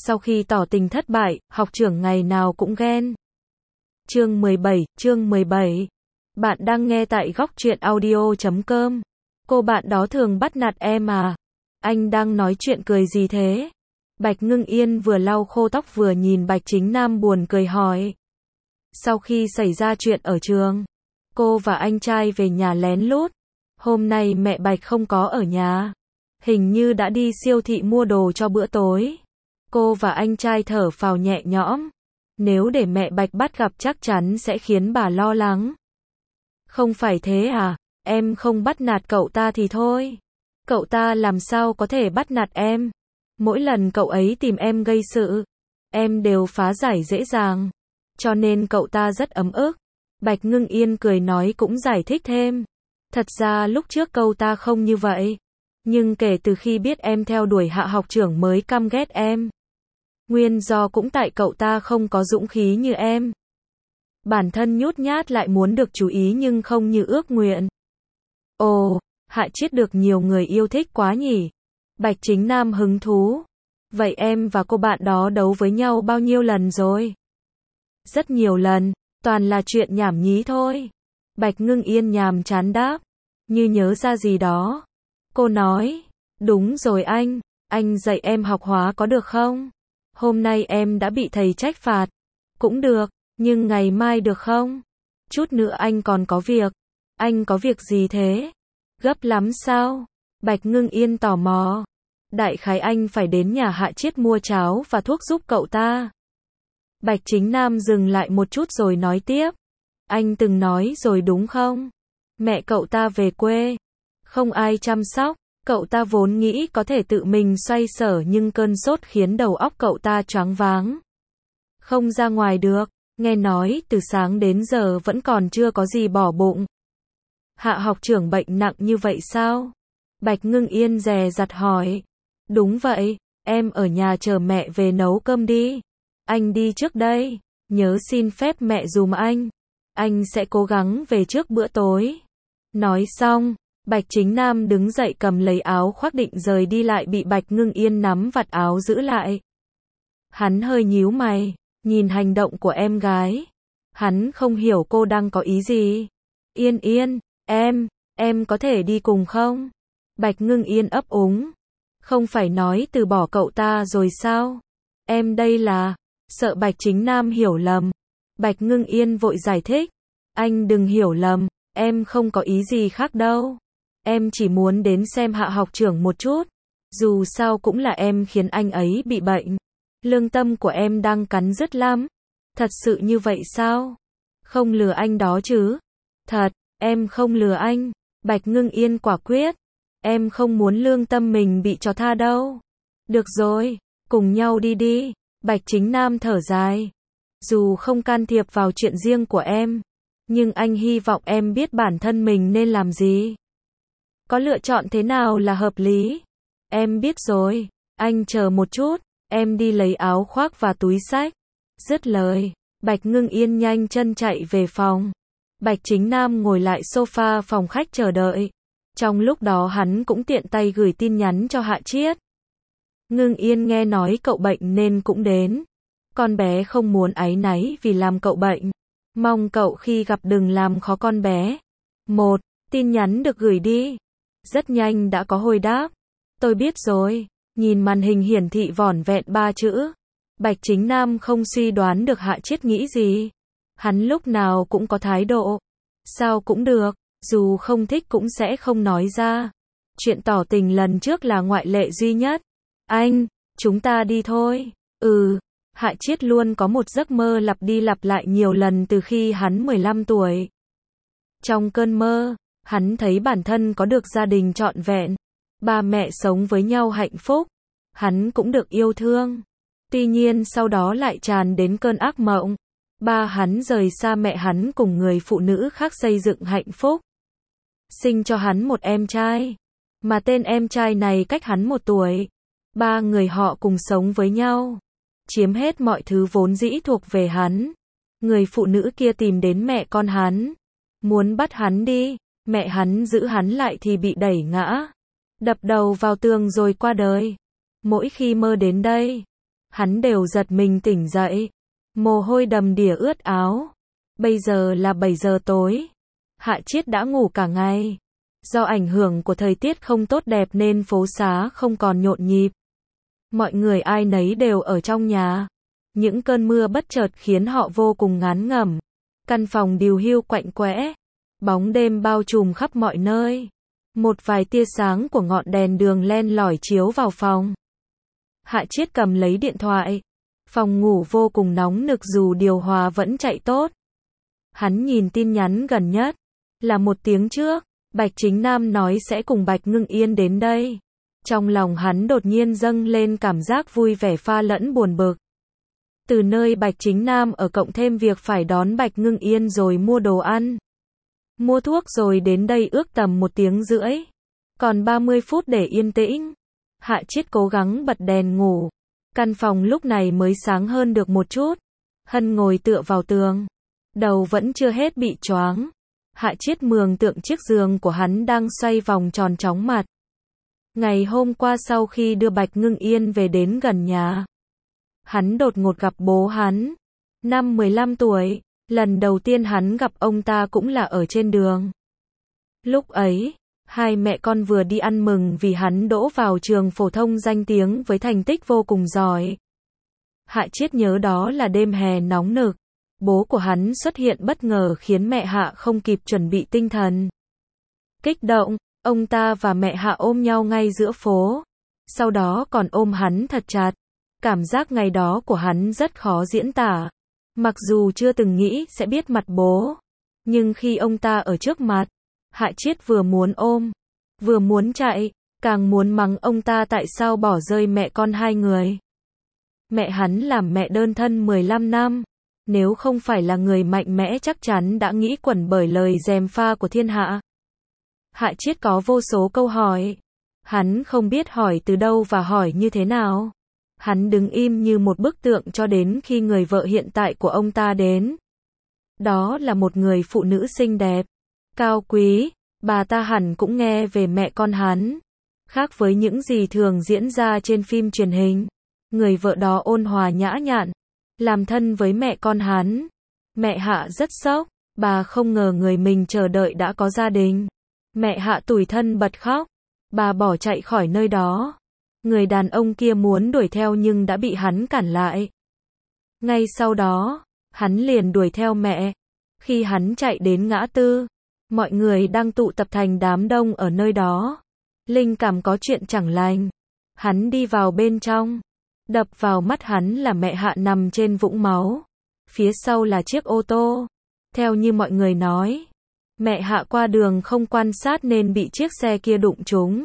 Sau khi tỏ tình thất bại, học trưởng ngày nào cũng ghen. Chương 17. Bạn đang nghe tại góc truyện audio.com. Cô bạn đó thường bắt nạt em à? Anh đang nói chuyện cười gì thế? Bạch Ngưng Yên vừa lau khô tóc vừa nhìn Bạch Chính Nam buồn cười hỏi. Sau khi xảy ra chuyện ở trường, cô và anh trai về nhà lén lút. Hôm nay mẹ Bạch không có ở nhà. Hình như đã đi siêu thị mua đồ cho bữa tối. Cô và anh trai thở phào nhẹ nhõm. Nếu để mẹ Bạch bắt gặp chắc chắn sẽ khiến bà lo lắng. Không phải thế à? Em không bắt nạt cậu ta thì thôi. Cậu ta làm sao có thể bắt nạt em? Mỗi lần cậu ấy tìm em gây sự, em đều phá giải dễ dàng. Cho nên cậu ta rất ấm ức. Bạch Ngưng Yên cười nói cũng giải thích thêm. Thật ra lúc trước cậu ta không như vậy. Nhưng kể từ khi biết em theo đuổi Hạ học trưởng mới căm ghét em. Nguyên do cũng tại cậu ta không có dũng khí như em. Bản thân nhút nhát lại muốn được chú ý nhưng không như ước nguyện. Ồ, Hạ Chiết được nhiều người yêu thích quá nhỉ? Bạch Chính Nam hứng thú. Vậy em và cô bạn đó đấu với nhau bao nhiêu lần rồi? Rất nhiều lần, toàn là chuyện nhảm nhí thôi. Bạch Ngưng Yên nhàm chán đáp, như nhớ ra gì đó. Cô nói, đúng rồi anh dạy em học hóa có được không? Hôm nay em đã bị thầy trách phạt. Cũng được, nhưng ngày mai được không? Chút nữa anh còn có việc. Anh có việc gì thế? Gấp lắm sao? Bạch Ngưng Yên tò mò. Đại khái anh phải đến nhà Hạ Chiết mua cháo và thuốc giúp cậu ta. Bạch Chính Nam dừng lại một chút rồi nói tiếp. Anh từng nói rồi đúng không? Mẹ cậu ta về quê. Không ai chăm sóc. Cậu ta vốn nghĩ có thể tự mình xoay sở nhưng cơn sốt khiến đầu óc cậu ta choáng váng. Không ra ngoài được. Nghe nói từ sáng đến giờ vẫn còn chưa có gì bỏ bụng. Hạ học trưởng bệnh nặng như vậy sao? Bạch Ngưng Yên dè dặt hỏi. Đúng vậy, em ở nhà chờ mẹ về nấu cơm đi. Anh đi trước đây, nhớ xin phép mẹ dùm anh. Anh sẽ cố gắng về trước bữa tối. Nói xong, Bạch Chính Nam đứng dậy cầm lấy áo khoác định rời đi lại bị Bạch Ngưng Yên nắm vạt áo giữ lại. Hắn hơi nhíu mày, nhìn hành động của em gái. Hắn không hiểu cô đang có ý gì. Yên, em có thể đi cùng không? Bạch Ngưng Yên ấp úng. Không phải nói từ bỏ cậu ta rồi sao? Em đây là, sợ Bạch Chính Nam hiểu lầm. Bạch Ngưng Yên vội giải thích. Anh đừng hiểu lầm, em không có ý gì khác đâu. Em chỉ muốn đến xem Hạ học trưởng một chút. Dù sao cũng là em khiến anh ấy bị bệnh. Lương tâm của em đang cắn rứt lắm. Thật sự như vậy sao? Không lừa anh đó chứ? Thật, em không lừa anh. Bạch Ngưng Yên quả quyết. Em không muốn lương tâm mình bị trò tha đâu. Được rồi, cùng nhau đi. Bạch Chính Nam thở dài. Dù không can thiệp vào chuyện riêng của em, nhưng anh hy vọng em biết bản thân mình nên làm gì. Có lựa chọn thế nào là hợp lý. Em biết rồi, anh chờ một chút, em đi lấy áo khoác và túi xách. Dứt lời, Bạch Ngưng Yên nhanh chân chạy về phòng. Bạch Chính Nam ngồi lại sofa phòng khách chờ đợi. Trong lúc đó hắn cũng tiện tay gửi tin nhắn cho Hạ Chiết. Ngưng Yên nghe nói cậu bệnh nên cũng đến. Con bé không muốn áy náy vì làm cậu bệnh. Mong cậu khi gặp đừng làm khó con bé. Tin nhắn được gửi đi. Rất nhanh đã có hồi đáp. Tôi biết rồi. Nhìn màn hình hiển thị vỏn vẹn 3 chữ. Bạch Chính Nam không suy đoán được Hạ Chiết nghĩ gì. Hắn lúc nào cũng có thái độ. Sao cũng được. Dù không thích cũng sẽ không nói ra. Chuyện tỏ tình lần trước là ngoại lệ duy nhất. Anh, chúng ta đi thôi. Hạ Chiết luôn có một giấc mơ lặp đi lặp lại nhiều lần từ khi hắn 15 tuổi. Trong cơn mơ, hắn thấy bản thân có được gia đình trọn vẹn. Ba mẹ sống với nhau hạnh phúc. Hắn cũng được yêu thương. Tuy nhiên sau đó lại tràn đến cơn ác mộng. Ba hắn rời xa mẹ hắn cùng người phụ nữ khác xây dựng hạnh phúc. Sinh cho hắn một em trai. Mà tên em trai này cách hắn 1 tuổi. 3 người họ cùng sống với nhau. Chiếm hết mọi thứ vốn dĩ thuộc về hắn. Người phụ nữ kia tìm đến mẹ con hắn. Muốn bắt hắn đi. Mẹ hắn giữ hắn lại thì bị đẩy ngã. Đập đầu vào tường rồi qua đời. Mỗi khi mơ đến đây, hắn đều giật mình tỉnh dậy. Mồ hôi đầm đìa ướt áo. Bây giờ là 7 giờ tối. Hạ Chiết đã ngủ cả ngày. Do ảnh hưởng của thời tiết không tốt đẹp nên phố xá không còn nhộn nhịp. Mọi người ai nấy đều ở trong nhà. Những cơn mưa bất chợt khiến họ vô cùng ngán ngẩm. Căn phòng điều hiu quạnh quẽ. Bóng đêm bao trùm khắp mọi nơi. Một vài tia sáng của ngọn đèn đường len lỏi chiếu vào phòng. Hạ Chiết cầm lấy điện thoại. Phòng ngủ vô cùng nóng nực dù điều hòa vẫn chạy tốt. Hắn nhìn tin nhắn gần nhất. Là 1 tiếng trước. Bạch Chính Nam nói sẽ cùng Bạch Ngưng Yên đến đây. Trong lòng hắn đột nhiên dâng lên cảm giác vui vẻ pha lẫn buồn bực. Từ nơi Bạch Chính Nam ở cộng thêm việc phải đón Bạch Ngưng Yên rồi mua đồ ăn. Mua thuốc rồi đến đây ước tầm 1 tiếng rưỡi. Còn 30 phút để yên tĩnh. Hạ Chiết cố gắng bật đèn ngủ. Căn phòng lúc này mới sáng hơn được một chút. Hân ngồi tựa vào tường. Đầu vẫn chưa hết bị choáng. Hạ Chiết mường tượng chiếc giường của hắn đang xoay vòng tròn chóng mặt. Ngày hôm qua sau khi đưa Bạch Ngưng Yên về đến gần nhà. Hắn đột ngột gặp bố hắn. Năm 15 tuổi. Lần đầu tiên hắn gặp ông ta cũng là ở trên đường. Lúc ấy, hai mẹ con vừa đi ăn mừng vì hắn đỗ vào trường phổ thông danh tiếng với thành tích vô cùng giỏi. Hạ Chiết nhớ đó là đêm hè nóng nực. Bố của hắn xuất hiện bất ngờ khiến mẹ Hạ không kịp chuẩn bị tinh thần. Kích động, ông ta và mẹ Hạ ôm nhau ngay giữa phố. Sau đó còn ôm hắn thật chặt. Cảm giác ngày đó của hắn rất khó diễn tả. Mặc dù chưa từng nghĩ sẽ biết mặt bố. Nhưng khi ông ta ở trước mặt, Hạ Chiết vừa muốn ôm, vừa muốn chạy, càng muốn mắng ông ta tại sao bỏ rơi mẹ con hai người. Mẹ hắn làm mẹ đơn thân 15 năm. Nếu không phải là người mạnh mẽ chắc chắn đã nghĩ quẩn bởi lời gièm pha của thiên hạ. Hạ Chiết có vô số câu hỏi. Hắn không biết hỏi từ đâu và hỏi như thế nào. Hắn đứng im như một bức tượng cho đến khi người vợ hiện tại của ông ta đến. Đó là một người phụ nữ xinh đẹp, cao quý, bà ta hẳn cũng nghe về mẹ con hắn. Khác với những gì thường diễn ra trên phim truyền hình, người vợ đó ôn hòa nhã nhặn, làm thân với mẹ con hắn. Mẹ Hạ rất sốc, bà không ngờ người mình chờ đợi đã có gia đình. Mẹ Hạ tủi thân bật khóc, bà bỏ chạy khỏi nơi đó. Người đàn ông kia muốn đuổi theo nhưng đã bị hắn cản lại. Ngay sau đó, hắn liền đuổi theo mẹ. Khi hắn chạy đến ngã tư, mọi người đang tụ tập thành đám đông ở nơi đó. Linh cảm có chuyện chẳng lành. Hắn đi vào bên trong. Đập vào mắt hắn là mẹ Hạ nằm trên vũng máu. Phía sau là chiếc ô tô. Theo như mọi người nói, mẹ Hạ qua đường không quan sát nên bị chiếc xe kia đụng trúng.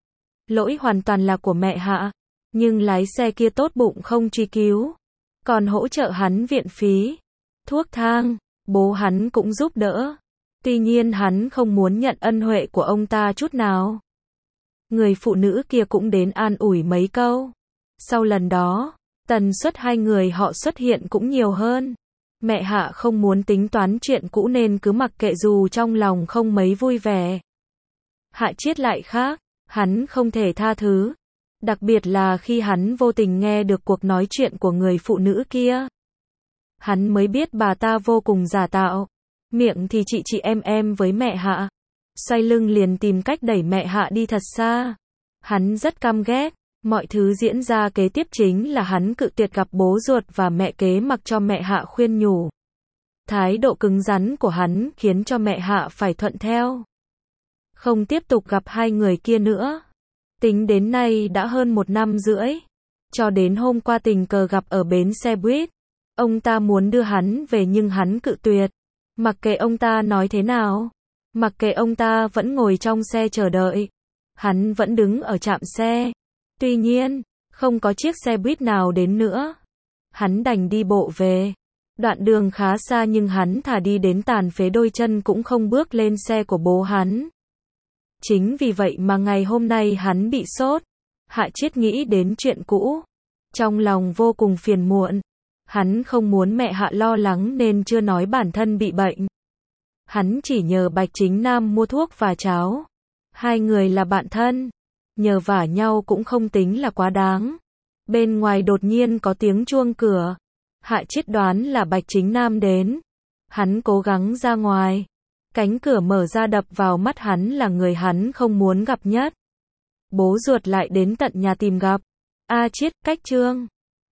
Lỗi hoàn toàn là của mẹ Hạ, nhưng lái xe kia tốt bụng không truy cứu, còn hỗ trợ hắn viện phí, thuốc thang, bố hắn cũng giúp đỡ. Tuy nhiên hắn không muốn nhận ân huệ của ông ta chút nào. Người phụ nữ kia cũng đến an ủi mấy câu. Sau lần đó, tần suất hai người họ xuất hiện cũng nhiều hơn. Mẹ Hạ không muốn tính toán chuyện cũ nên cứ mặc kệ dù trong lòng không mấy vui vẻ. Hạ Chiết lại khác. Hắn không thể tha thứ. Đặc biệt là khi hắn vô tình nghe được cuộc nói chuyện của người phụ nữ kia. Hắn mới biết bà ta vô cùng giả tạo. Miệng thì chị em với mẹ Hạ. Xoay lưng liền tìm cách đẩy mẹ Hạ đi thật xa. Hắn rất căm ghét. Mọi thứ diễn ra kế tiếp chính là hắn cự tuyệt gặp bố ruột và mẹ kế mặc cho mẹ Hạ khuyên nhủ. Thái độ cứng rắn của hắn khiến cho mẹ Hạ phải thuận theo. Không tiếp tục gặp hai người kia nữa. Tính đến nay đã hơn 1 năm rưỡi. Cho đến hôm qua tình cờ gặp ở bến xe buýt. Ông ta muốn đưa hắn về nhưng hắn cự tuyệt. Mặc kệ ông ta nói thế nào. Mặc kệ ông ta vẫn ngồi trong xe chờ đợi. Hắn vẫn đứng ở trạm xe. Tuy nhiên, không có chiếc xe buýt nào đến nữa. Hắn đành đi bộ về. Đoạn đường khá xa nhưng hắn thà đi đến tàn phế đôi chân cũng không bước lên xe của bố hắn. Chính vì vậy mà ngày hôm nay hắn bị sốt. Hạ Chiết nghĩ đến chuyện cũ. Trong lòng vô cùng phiền muộn. Hắn không muốn mẹ Hạ lo lắng nên chưa nói bản thân bị bệnh. Hắn chỉ nhờ Bạch Chính Nam mua thuốc và cháo. Hai người là bạn thân. Nhờ vả nhau cũng không tính là quá đáng. Bên ngoài đột nhiên có tiếng chuông cửa. Hạ Chiết đoán là Bạch Chính Nam đến. Hắn cố gắng ra ngoài. Cánh cửa mở ra đập vào mắt hắn là người hắn không muốn gặp nhất. Bố ruột lại đến tận nhà tìm gặp. A Chiết, cách Trương